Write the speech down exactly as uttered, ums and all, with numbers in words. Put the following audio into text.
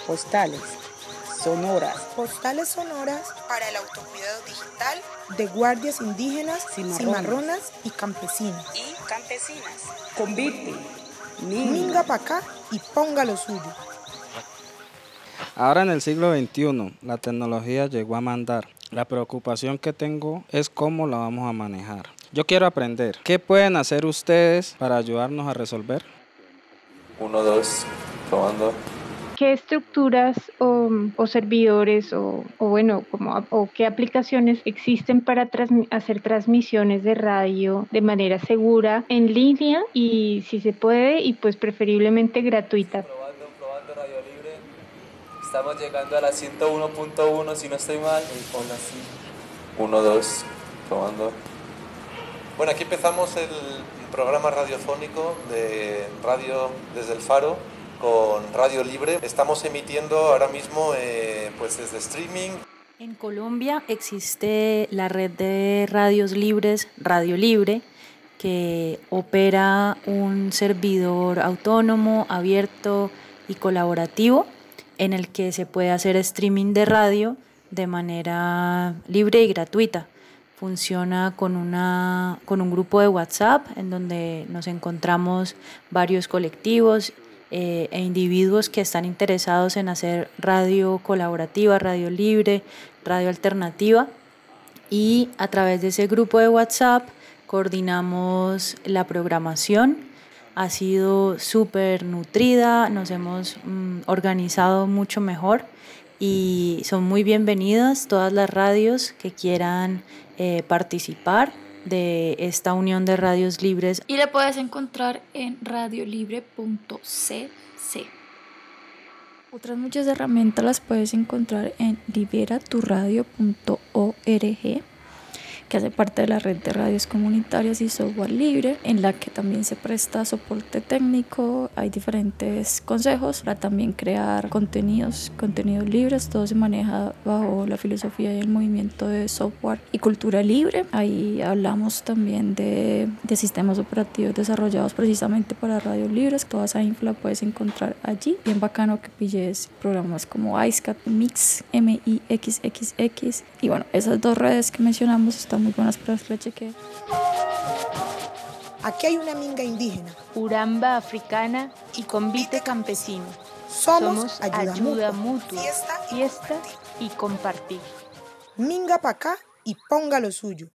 postales sonoras, postales sonoras para el autocuidado digital de guardias indígenas, cimarronas, cimarronas y campesinas. Y campesinas. Convite, minga, minga pa' acá y ponga lo suyo. Ahora en el siglo veintiuno, la tecnología llegó a mandar. La preocupación que tengo es cómo la vamos a manejar. Yo quiero aprender. ¿Qué pueden hacer ustedes para ayudarnos a resolver? Uno, dos, probando. ¿Qué estructuras o, o servidores o, o bueno, como, o qué aplicaciones existen para transmi- hacer transmisiones de radio de manera segura en línea y si se puede y pues preferiblemente gratuita? Probando, probando Radio Libre. Estamos llegando a la ciento uno punto uno si no estoy mal. Hola, sí. Uno, dos, probando. Bueno, aquí empezamos el programa radiofónico de Radio desde el Faro con Radio Libre. Estamos emitiendo ahora mismo eh, pues desde streaming. En Colombia existe la red de radios libres, Radio Libre, que opera un servidor autónomo, abierto y colaborativo en el que se puede hacer streaming de radio de manera libre y gratuita. Funciona con, una, con un grupo de WhatsApp en donde nos encontramos varios colectivos eh, e individuos que están interesados en hacer radio colaborativa, radio libre, radio alternativa, y a través de ese grupo de WhatsApp coordinamos la programación. Ha sido súper nutrida, nos hemos mm, organizado mucho mejor y son muy bienvenidas todas las radios que quieran eh, participar de esta unión de radios libres. Y la puedes encontrar en radiolibre punto c c. Otras muchas herramientas las puedes encontrar en libera tu radio punto org, que hace parte de la red de radios comunitarias y software libre, en la que también se presta soporte técnico. Hay diferentes consejos para también crear contenidos, contenidos libres. Todo se maneja bajo la filosofía y el movimiento de software y cultura libre. Ahí hablamos también de, de sistemas operativos desarrollados precisamente para radios libres. Toda esa info la puedes encontrar allí. Bien bacano que pilles programas como IceCat, Mix, M I X X X. Y bueno, esas dos redes que mencionamos están muy buenas para que la chequeen. Aquí hay una minga indígena, Uramba africana y convite campesino. Somos, Somos ayuda, ayuda mutua, mutua, fiesta, fiesta y y compartir. minga pa' acá y ponga lo suyo.